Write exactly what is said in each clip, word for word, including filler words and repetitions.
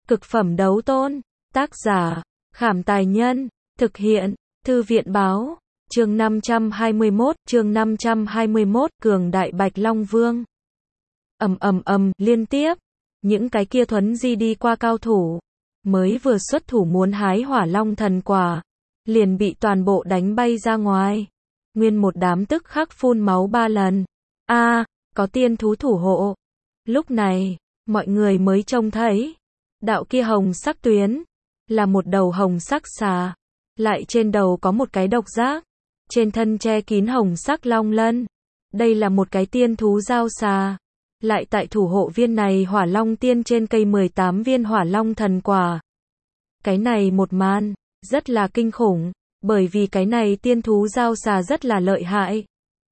Cực phẩm đấu tôn. Tác giả, Khảm Tài Nhân. Thực hiện, Thư viện Báo. Chương năm trăm hai mươi mốt, chương năm trăm hai mươi mốt, cường đại Bạch Long Vương. Ầm ầm ầm, liên tiếp, những cái kia thuấn di đi qua cao thủ, mới vừa xuất thủ muốn hái Hỏa Long thần quả, liền bị toàn bộ đánh bay ra ngoài. Nguyên một đám tức khắc phun máu ba lần. A, à, có tiên thú thủ hộ. Lúc này, mọi người mới trông thấy, đạo kia hồng sắc tuyến, là một đầu hồng sắc xà, lại trên đầu có một cái độc giác, trên thân che kín hồng sắc long lân. Đây là một cái tiên thú giao xà, lại tại thủ hộ viên này Hỏa Long tiên trên cây mười tám viên Hỏa Long thần quả. Cái này một màn, rất là kinh khủng, bởi vì cái này tiên thú giao xà rất là lợi hại.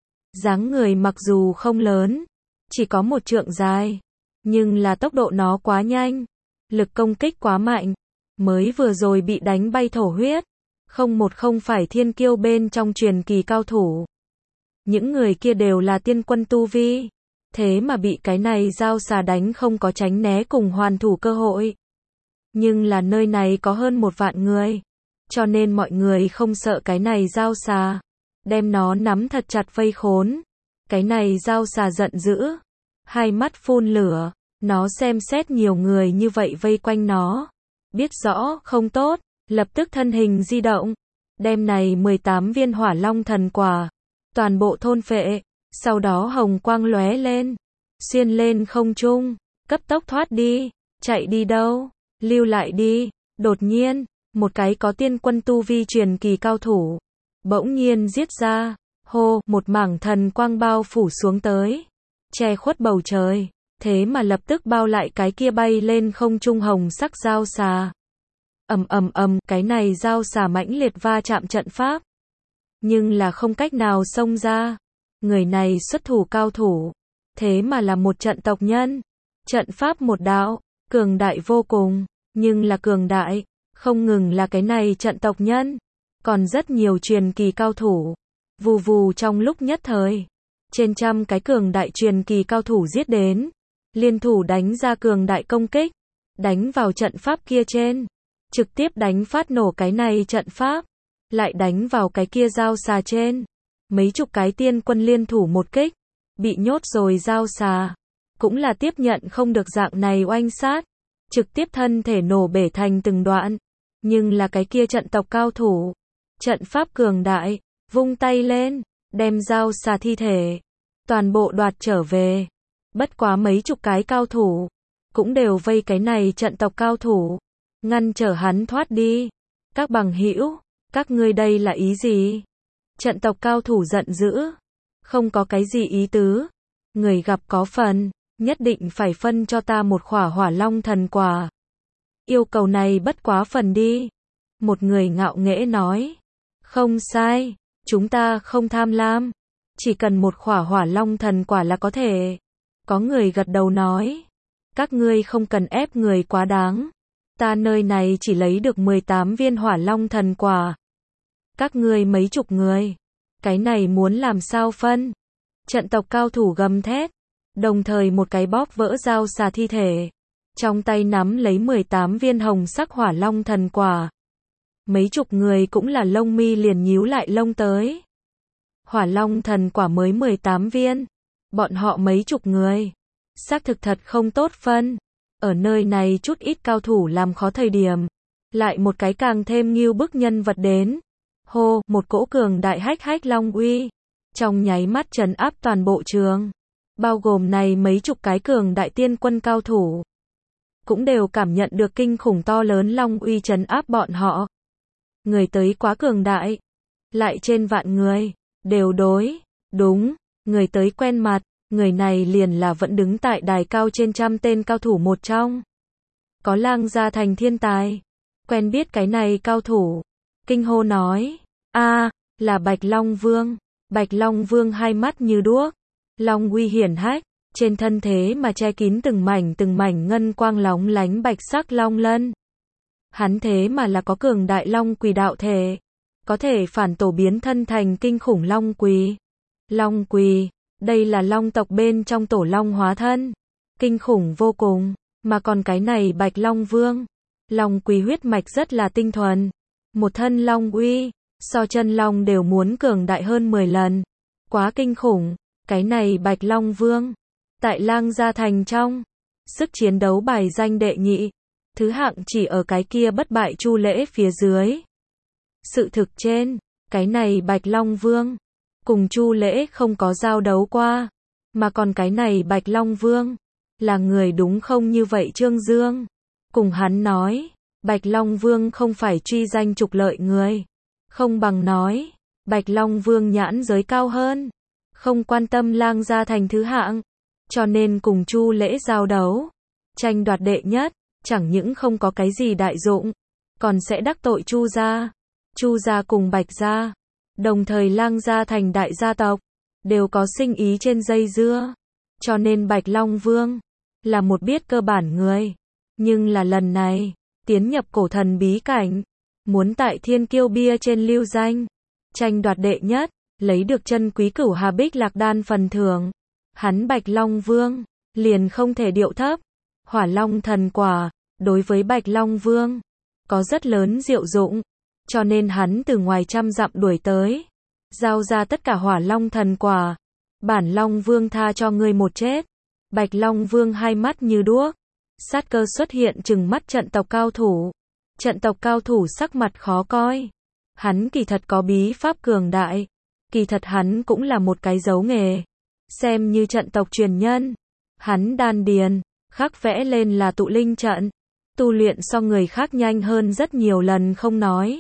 Dáng người mặc dù không lớn, chỉ có một trượng dài, nhưng là tốc độ nó quá nhanh, lực công kích quá mạnh, mới vừa rồi bị đánh bay thổ huyết. Không một không phải thiên kiêu bên trong truyền kỳ cao thủ. Những người kia đều là tiên quân tu vi, thế mà bị cái này giao xà đánh không có tránh né cùng hoàn thủ cơ hội. Nhưng là nơi này có hơn một vạn người, cho nên mọi người không sợ cái này giao xà, đem nó nắm thật chặt vây khốn. Cái này giao xà giận dữ, hai mắt phun lửa, nó xem xét nhiều người như vậy vây quanh nó, biết rõ không tốt, lập tức thân hình di động, đem này mười tám viên Hỏa Long thần quả, toàn bộ thôn phệ, sau đó hồng quang lóe lên, xuyên lên không trung, cấp tốc thoát đi. Chạy đi đâu? Lưu lại đi. Đột nhiên, một cái có tiên quân tu vi truyền kỳ cao thủ, bỗng nhiên giết ra, hô, một mảng thần quang bao phủ xuống tới, che khuất bầu trời, thế mà lập tức bao lại cái kia bay lên không trung hồng sắc giao xà. Ầm ầm ầm, cái này giao xà mãnh liệt va chạm trận pháp, nhưng là không cách nào xông ra. Người này xuất thủ cao thủ, thế mà là một trận tộc nhân. Trận pháp một đạo, cường đại vô cùng, nhưng là cường đại, không ngừng là cái này trận tộc nhân, còn rất nhiều truyền kỳ cao thủ. Vù vù trong lúc nhất thời, trên trăm cái cường đại truyền kỳ cao thủ giết đến, liên thủ đánh ra cường đại công kích, đánh vào trận pháp kia trên, trực tiếp đánh phát nổ cái này trận pháp, lại đánh vào cái kia giao xà trên. Mấy chục cái tiên quân liên thủ một kích, bị nhốt rồi giao xà, cũng là tiếp nhận không được dạng này oanh sát, trực tiếp thân thể nổ bể thành từng đoạn. Nhưng là cái kia trận tộc cao thủ, trận pháp cường đại, vung tay lên, đem giao xà thi thể, toàn bộ đoạt trở về. Bất quá mấy chục cái cao thủ, cũng đều vây cái này trận tộc cao thủ, ngăn trở hắn thoát đi. Các bằng hữu, các ngươi đây là ý gì? Trận tộc cao thủ giận dữ, không có cái gì ý tứ, người gặp có phần, nhất định phải phân cho ta một khỏa Hỏa Long thần quả. Yêu cầu này bất quá phần đi. Một người ngạo nghễ nói, không sai, chúng ta không tham lam, chỉ cần một khỏa Hỏa Long thần quả là có thể. Có người gật đầu nói, các ngươi không cần ép người quá đáng, ta nơi này chỉ lấy được mười tám viên Hỏa Long thần quả. Các ngươi mấy chục người, cái này muốn làm sao phân? Trận tộc cao thủ gầm thét, đồng thời một cái bóp vỡ giao xà thi thể, trong tay nắm lấy mười tám viên hồng sắc Hỏa Long thần quả. Mấy chục người cũng là lông mi liền nhíu lại lông tới. Hỏa Long thần quả mới mười tám viên, bọn họ mấy chục người, xác thực thật không tốt phân. Ở nơi này chút ít cao thủ làm khó thời điểm, lại một cái càng thêm nghiêu bức nhân vật đến. Hô, một cỗ cường đại hách hách long uy, trong nháy mắt trấn áp toàn bộ trường, bao gồm này mấy chục cái cường đại tiên quân cao thủ, cũng đều cảm nhận được kinh khủng to lớn long uy trấn áp bọn họ. Người tới quá cường đại, lại trên vạn người, đều đối, đúng, người tới quen mặt, người này liền là vẫn đứng tại đài cao trên trăm tên cao thủ một trong. Có Lang gia thành thiên tài, quen biết cái này cao thủ. Kinh hô nói, a, là Bạch Long Vương. Bạch Long Vương hai mắt như đuốc, long uy hiển hách, trên thân thế mà che kín từng mảnh từng mảnh ngân quang lóng lánh bạch sắc long lân. Hắn thế mà là có cường đại long quỳ đạo thể, có thể phản tổ biến thân thành kinh khủng long quỳ. Long quỳ, đây là long tộc bên trong tổ long hóa thân, kinh khủng vô cùng. Mà còn cái này Bạch Long Vương, Long Quý huyết mạch rất là tinh thuần, một thân long uy, so chân long đều muốn cường đại hơn mười lần. Quá kinh khủng, cái này Bạch Long Vương, tại Lang Gia Thành trong, sức chiến đấu bài danh đệ nhị, thứ hạng chỉ ở cái kia bất bại Chu Lễ phía dưới. Sự thực trên, cái này Bạch Long Vương, cùng Chu Lễ không có giao đấu qua, mà còn cái này Bạch Long Vương, là người đúng không như vậy Trương Dương, cùng hắn nói, Bạch Long Vương không phải truy danh trục lợi người, không bằng nói, Bạch Long Vương nhãn giới cao hơn, không quan tâm Lang Gia Thành thứ hạng, cho nên cùng Chu Lễ giao đấu, tranh đoạt đệ nhất, chẳng những không có cái gì đại dụng, còn sẽ đắc tội Chu gia, Chu gia cùng Bạch gia, đồng thời Lang Gia Thành đại gia tộc, đều có sinh ý trên dây dưa, cho nên Bạch Long Vương, là một biết cơ bản người, nhưng là lần này, tiến nhập cổ thần bí cảnh, muốn tại Thiên Kiêu bia trên lưu danh, tranh đoạt đệ nhất, lấy được chân quý Cửu Hà Bích Lạc đan phần thưởng, hắn Bạch Long Vương, liền không thể điệu thấp. Hỏa Long thần quả, đối với Bạch Long Vương, có rất lớn diệu dụng, cho nên hắn từ ngoài trăm dặm đuổi tới, giao ra tất cả Hỏa Long thần quả, bản Long Vương tha cho ngươi một chết. Bạch Long Vương hai mắt như đuốc, sát cơ xuất hiện trừng mắt trận tộc cao thủ, trận tộc cao thủ sắc mặt khó coi, hắn kỳ thật có bí pháp cường đại, kỳ thật hắn cũng là một cái dấu nghề, xem như trận tộc truyền nhân, hắn đan điền, khắc vẽ lên là tụ linh trận, tu luyện so người khác nhanh hơn rất nhiều lần không nói.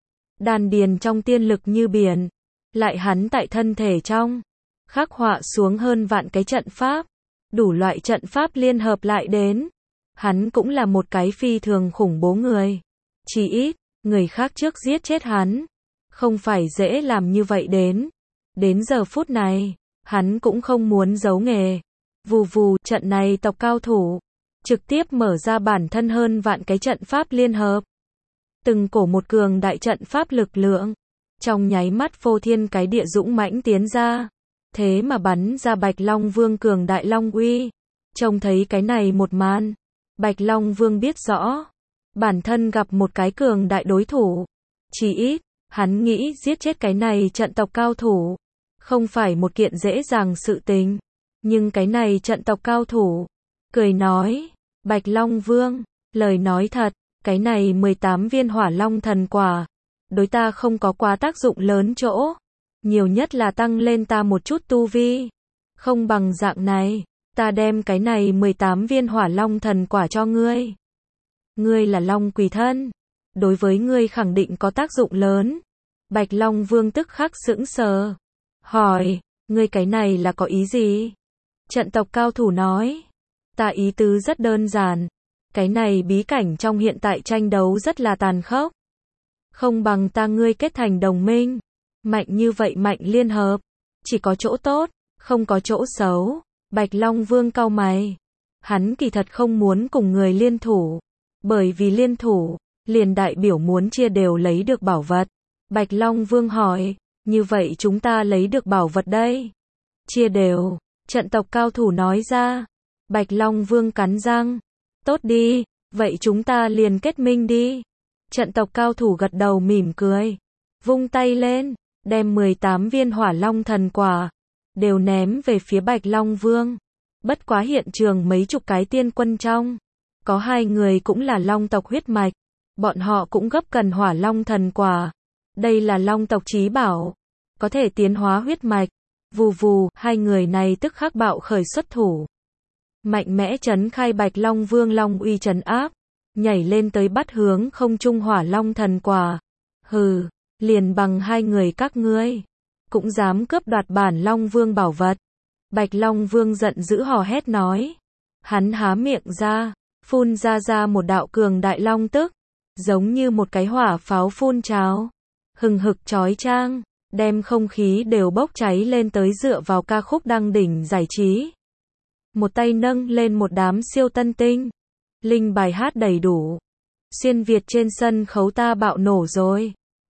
Đan điền trong tiên lực như biển, lại hắn tại thân thể trong, khắc họa xuống hơn vạn cái trận pháp, đủ loại trận pháp liên hợp lại đến. Hắn cũng là một cái phi thường khủng bố người. Chỉ ít, người khác trước giết chết hắn, không phải dễ làm như vậy đến. Đến giờ phút này, hắn cũng không muốn giấu nghề. Vù vù, trận này tộc cao thủ, trực tiếp mở ra bản thân hơn vạn cái trận pháp liên hợp. Từng cổ một cường đại trận pháp lực lượng, trong nháy mắt phô thiên cái địa dũng mãnh tiến ra. Thế mà bắn ra Bạch Long Vương cường đại long uy. Trông thấy cái này một màn, Bạch Long Vương biết rõ, bản thân gặp một cái cường đại đối thủ. Chỉ ít, hắn nghĩ giết chết cái này trận tộc cao thủ, không phải một kiện dễ dàng sự tình. Nhưng cái này trận tộc cao thủ, cười nói, Bạch Long Vương, lời nói thật, cái này mười tám viên Hỏa Long thần quả, đối ta không có quá tác dụng lớn chỗ, nhiều nhất là tăng lên ta một chút tu vi. Không bằng dạng này, ta đem cái này mười tám viên Hỏa Long thần quả cho ngươi. Ngươi là Long Quỷ thân, đối với ngươi khẳng định có tác dụng lớn. Bạch Long Vương tức khắc sững sờ, hỏi, ngươi cái này là có ý gì? Trận tộc cao thủ nói, ta ý tứ rất đơn giản, cái này bí cảnh trong hiện tại tranh đấu rất là tàn khốc. Không bằng ta ngươi kết thành đồng minh, mạnh như vậy mạnh liên hợp, chỉ có chỗ tốt, không có chỗ xấu. Bạch Long Vương cau mày, hắn kỳ thật không muốn cùng người liên thủ, bởi vì liên thủ, liền đại biểu muốn chia đều lấy được bảo vật. Bạch Long Vương hỏi, như vậy chúng ta lấy được bảo vật đây? Chia đều, trận tộc cao thủ nói ra. Bạch Long Vương cắn răng, tốt đi, vậy chúng ta liền kết minh đi. Trận tộc cao thủ gật đầu mỉm cười, vung tay lên, đem mười tám viên Hỏa Long thần quả, đều ném về phía Bạch Long Vương. Bất quá hiện trường mấy chục cái tiên quân trong, có hai người cũng là Long tộc huyết mạch, bọn họ cũng gấp cần Hỏa Long thần quả. Đây là Long tộc chí bảo, có thể tiến hóa huyết mạch. Vù vù, hai người này tức khắc bạo khởi xuất thủ, mạnh mẽ trấn khai Bạch Long Vương long uy trấn áp, nhảy lên tới bắt hướng không trung Hỏa Long thần quả. Hừ, liền bằng hai người các ngươi, cũng dám cướp đoạt bản Long Vương bảo vật. Bạch Long Vương giận dữ hò hét nói. Hắn há miệng ra, phun ra ra một đạo cường đại long tức, giống như một cái hỏa pháo phun trào, hừng hực chói chang, đem không khí đều bốc cháy lên tới dựa vào ca khúc đăng đỉnh giải trí. Một tay nâng lên một đám siêu tân tinh, linh bài hát đầy đủ. Xuyên Việt trên sân khấu ta bạo nổ rồi.